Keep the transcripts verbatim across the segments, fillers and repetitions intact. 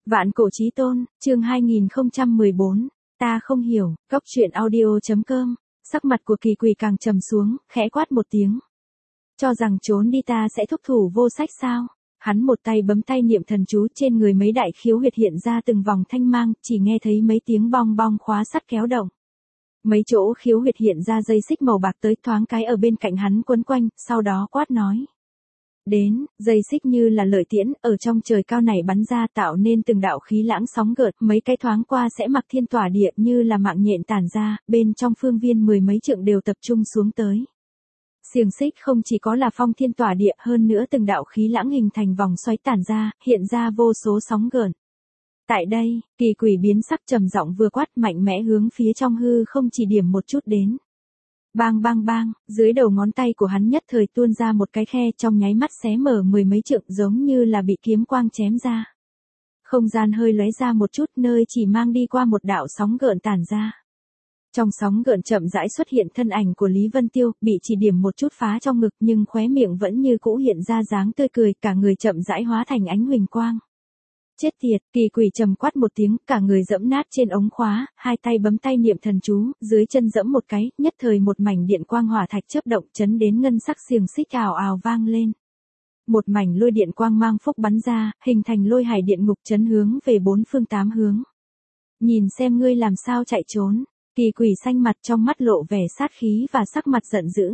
Vạn cổ chí tôn, chương hai nghìn không trăm mười bốn, ta không hiểu, góc truyện audio.com, sắc mặt của Kỳ Quỳ càng trầm xuống, khẽ quát một tiếng. Cho rằng trốn đi ta sẽ thúc thủ vô sách sao? Hắn một tay bấm tay niệm thần chú, trên người mấy đại khiếu huyệt hiện ra từng vòng thanh mang, chỉ nghe thấy mấy tiếng bong bong khóa sắt kéo động. Mấy chỗ khiếu huyệt hiện ra dây xích màu bạc tới, thoáng cái ở bên cạnh hắn quấn quanh, sau đó quát nói. Đến, dây xích như là lợi tiễn, ở trong trời cao này bắn ra, tạo nên từng đạo khí lãng sóng gợn, mấy cái thoáng qua sẽ mặc thiên tỏa địa, như là mạng nhện tản ra, bên trong phương viên mười mấy trượng đều tập trung xuống tới. Xiềng xích không chỉ có là phong thiên tỏa địa, hơn nữa từng đạo khí lãng hình thành vòng xoáy tản ra, hiện ra vô số sóng gợn. Tại đây, Kỳ Quỳ biến sắc, trầm giọng vừa quát, mạnh mẽ hướng phía trong hư không chỉ điểm một chút đến. Bang bang bang, dưới đầu ngón tay của hắn nhất thời tuôn ra một cái khe, trong nháy mắt xé mở mười mấy trượng, giống như là bị kiếm quang chém ra. Không gian hơi lóe ra một chút, nơi chỉ mang đi qua một đạo sóng gợn tản ra. Trong sóng gợn chậm rãi xuất hiện thân ảnh của Lý Vân Tiêu, bị chỉ điểm một chút phá trong ngực, nhưng khóe miệng vẫn như cũ hiện ra dáng tươi cười, cả người chậm rãi hóa thành ánh huỳnh quang. Chết tiệt, Kỳ Quỳ trầm quát một tiếng, cả người dẫm nát trên ống khóa, hai tay bấm tay niệm thần chú, dưới chân dẫm một cái, nhất thời một mảnh điện quang hỏa thạch chớp động, chấn đến ngân sắc xiềng xích ào ào vang lên. Một mảnh lôi điện quang mang phúc bắn ra, hình thành lôi hải điện ngục, chấn hướng về bốn phương tám hướng. Nhìn xem ngươi làm sao chạy trốn. Kỳ Quỳ xanh mặt, trong mắt lộ vẻ sát khí và sắc mặt giận dữ.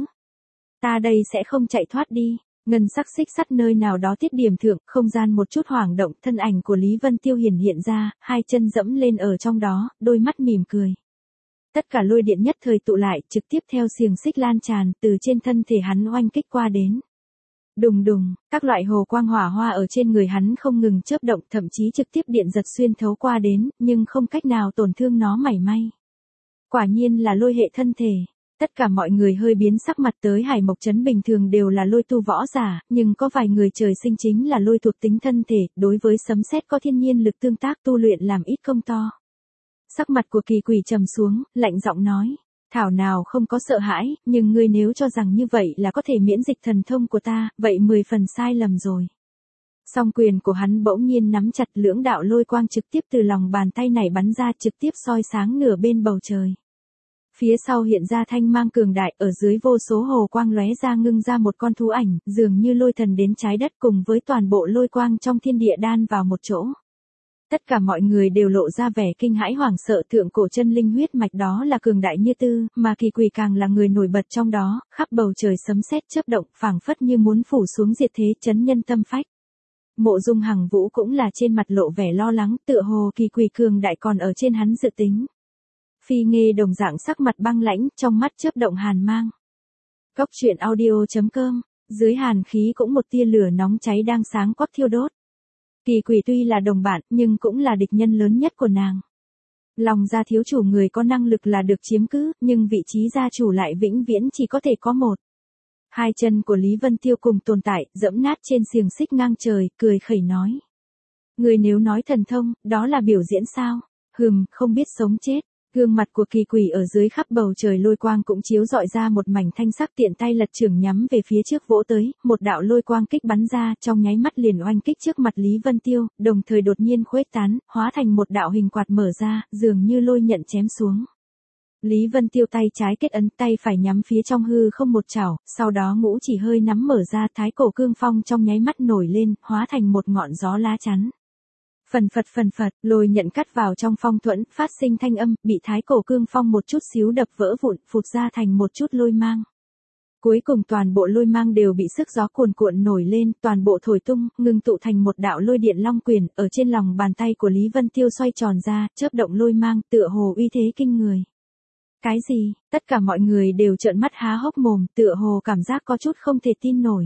Ta đây sẽ không chạy thoát đi. Ngân sắc xích sắt nơi nào đó tiết điểm thượng, không gian một chút hoảng động, thân ảnh của Lý Vân Tiêu hiển hiện ra, hai chân dẫm lên ở trong đó, đôi mắt mỉm cười. Tất cả lôi điện nhất thời tụ lại, trực tiếp theo xiềng xích lan tràn, từ trên thân thể hắn oanh kích qua đến. Đùng đùng, các loại hồ quang hỏa hoa ở trên người hắn không ngừng chớp động, thậm chí trực tiếp điện giật xuyên thấu qua đến, nhưng không cách nào tổn thương nó mảy may. Quả nhiên là lôi hệ thân thể. Tất cả mọi người hơi biến sắc mặt, tới Hải Mộc Trấn bình thường đều là lôi tu võ giả, nhưng có vài người trời sinh chính là lôi thuộc tính thân thể, đối với sấm sét có thiên nhiên lực tương tác, tu luyện làm ít công to. Sắc mặt của Kỳ Quỳ trầm xuống, lạnh giọng nói, thảo nào không có sợ hãi, nhưng ngươi nếu cho rằng như vậy là có thể miễn dịch thần thông của ta, vậy mười phần sai lầm rồi. Song quyền của hắn bỗng nhiên nắm chặt, lưỡng đạo lôi quang trực tiếp từ lòng bàn tay này bắn ra, trực tiếp soi sáng nửa bên bầu trời. Phía sau hiện ra thanh mang cường đại, ở dưới vô số hồ quang lóe ra ngưng ra một con thú ảnh, dường như lôi thần đến trái đất, cùng với toàn bộ lôi quang trong thiên địa đan vào một chỗ. Tất cả mọi người đều lộ ra vẻ kinh hãi hoảng sợ, thượng cổ chân linh huyết mạch đó là cường đại như tư, mà Kỳ Quỳ càng là người nổi bật trong đó, khắp bầu trời sấm sét chớp động, phảng phất như muốn phủ xuống diệt thế, chấn nhân tâm phách. Mộ Dung Hằng Vũ cũng là trên mặt lộ vẻ lo lắng, tựa hồ Kỳ Quỳ cường đại còn ở trên hắn dự tính. Phi Nghê đồng dạng sắc mặt băng lãnh, trong mắt chớp động hàn mang. Góc truyện audio.com, dưới hàn khí cũng một tia lửa nóng cháy đang sáng quắc thiêu đốt. Kỳ Quỳ tuy là đồng bạn, nhưng cũng là địch nhân lớn nhất của nàng. Lòng gia thiếu chủ người có năng lực là được chiếm cứ, nhưng vị trí gia chủ lại vĩnh viễn chỉ có thể có một. Hai chân của Lý Vân Tiêu cùng tồn tại, dẫm nát trên xiềng xích ngang trời, cười khẩy nói. Người nếu nói thần thông, đó là biểu diễn sao? Hừm, không biết sống chết. Gương mặt của Kỳ Quỳ ở dưới khắp bầu trời lôi quang cũng chiếu rọi ra một mảnh thanh sắc, tiện tay lật chưởng nhắm về phía trước vỗ tới, một đạo lôi quang kích bắn ra, trong nháy mắt liền oanh kích trước mặt Lý Vân Tiêu, đồng thời đột nhiên khuếch tán, hóa thành một đạo hình quạt mở ra, dường như lôi nhận chém xuống. Lý Vân Tiêu tay trái kết ấn, tay phải nhắm phía trong hư không một chảo, sau đó ngũ chỉ hơi nắm mở ra, thái cổ cương phong trong nháy mắt nổi lên, hóa thành một ngọn gió lá chắn. Phần phật phần phật, lôi nhận cắt vào trong phong thuẫn, phát sinh thanh âm, bị thái cổ cương phong một chút xíu đập vỡ vụn, phụt ra thành một chút lôi mang. Cuối cùng toàn bộ lôi mang đều bị sức gió cuồn cuộn nổi lên, toàn bộ thổi tung, ngưng tụ thành một đạo lôi điện long quyền, ở trên lòng bàn tay của Lý Vân Tiêu xoay tròn ra, chớp động lôi mang, tựa hồ uy thế kinh người. Cái gì? Tất cả mọi người đều trợn mắt há hốc mồm, tựa hồ cảm giác có chút không thể tin nổi.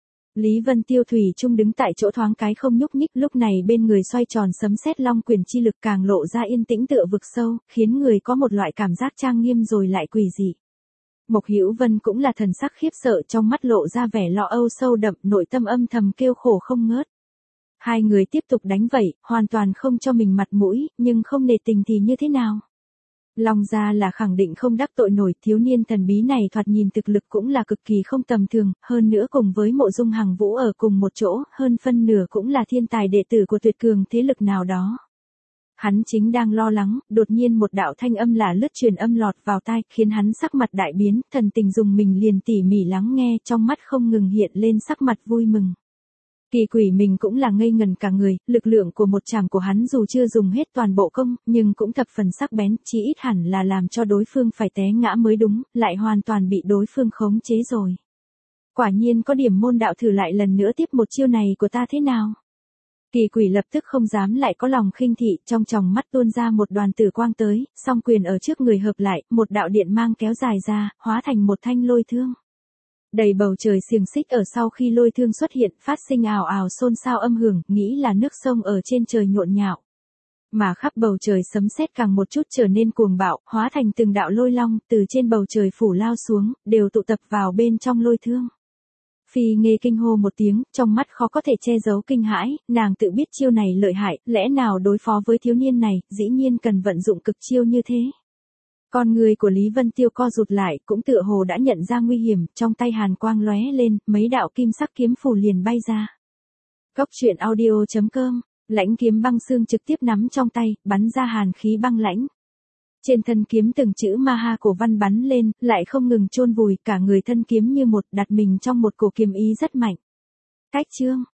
Lý Vân Tiêu thủy chung đứng tại chỗ thoáng cái không nhúc nhích, lúc này bên người xoay tròn sấm sét long quyền chi lực càng lộ ra yên tĩnh tựa vực sâu, khiến người có một loại cảm giác trang nghiêm rồi lại quỷ dị. Mộc Hữu Vân cũng là thần sắc khiếp sợ, trong mắt lộ ra vẻ lo âu sâu đậm, nội tâm âm thầm kêu khổ không ngớt. Hai người tiếp tục đánh vẩy, hoàn toàn không cho mình mặt mũi, nhưng không nể tình thì như thế nào? Long gia là khẳng định không đắc tội nổi, thiếu niên thần bí này thoạt nhìn thực lực cũng là cực kỳ không tầm thường, hơn nữa cùng với Mộ Dung Hằng Vũ ở cùng một chỗ, hơn phân nửa cũng là thiên tài đệ tử của tuyệt cường thế lực nào đó. Hắn chính đang lo lắng, đột nhiên một đạo thanh âm lạ lướt truyền âm lọt vào tai, khiến hắn sắc mặt đại biến, thần tình dùng mình liền tỉ mỉ lắng nghe, trong mắt không ngừng hiện lên sắc mặt vui mừng. Kỳ quỷ mình cũng là ngây ngần cả người, lực lượng của một chảm của hắn dù chưa dùng hết toàn bộ công, nhưng cũng thập phần sắc bén, chỉ ít hẳn là làm cho đối phương phải té ngã mới đúng, lại hoàn toàn bị đối phương khống chế rồi. Quả nhiên có điểm môn đạo, thử lại lần nữa tiếp một chiêu này của ta thế nào? Kỳ quỷ lập tức không dám lại có lòng khinh thị, trong tròng mắt tuôn ra một đoàn tử quang tới, song quyền ở trước người hợp lại, một đạo điện mang kéo dài ra, hóa thành một thanh lôi thương. Đầy bầu trời xiềng xích ở sau khi lôi thương xuất hiện, phát sinh ào ào xôn xao âm hưởng, nghĩ là nước sông ở trên trời nhộn nhạo. Mà khắp bầu trời sấm sét càng một chút trở nên cuồng bạo, hóa thành từng đạo lôi long, từ trên bầu trời phủ lao xuống, đều tụ tập vào bên trong lôi thương. Phi Nghê kinh hô một tiếng, trong mắt khó có thể che giấu kinh hãi, nàng tự biết chiêu này lợi hại, lẽ nào đối phó với thiếu niên này, dĩ nhiên cần vận dụng cực chiêu như thế. Con người của Lý Vân Tiêu co rụt lại, cũng tựa hồ đã nhận ra nguy hiểm, trong tay hàn quang lóe lên, mấy đạo kim sắc kiếm phù liền bay ra. Cốc truyện audio chấm com, lãnh kiếm băng xương trực tiếp nắm trong tay, bắn ra hàn khí băng lãnh. Trên thân kiếm từng chữ ma ha cổ văn bắn lên, lại không ngừng chôn vùi, cả người thân kiếm như một, đặt mình trong một cổ kiếm ý rất mạnh. Cách chương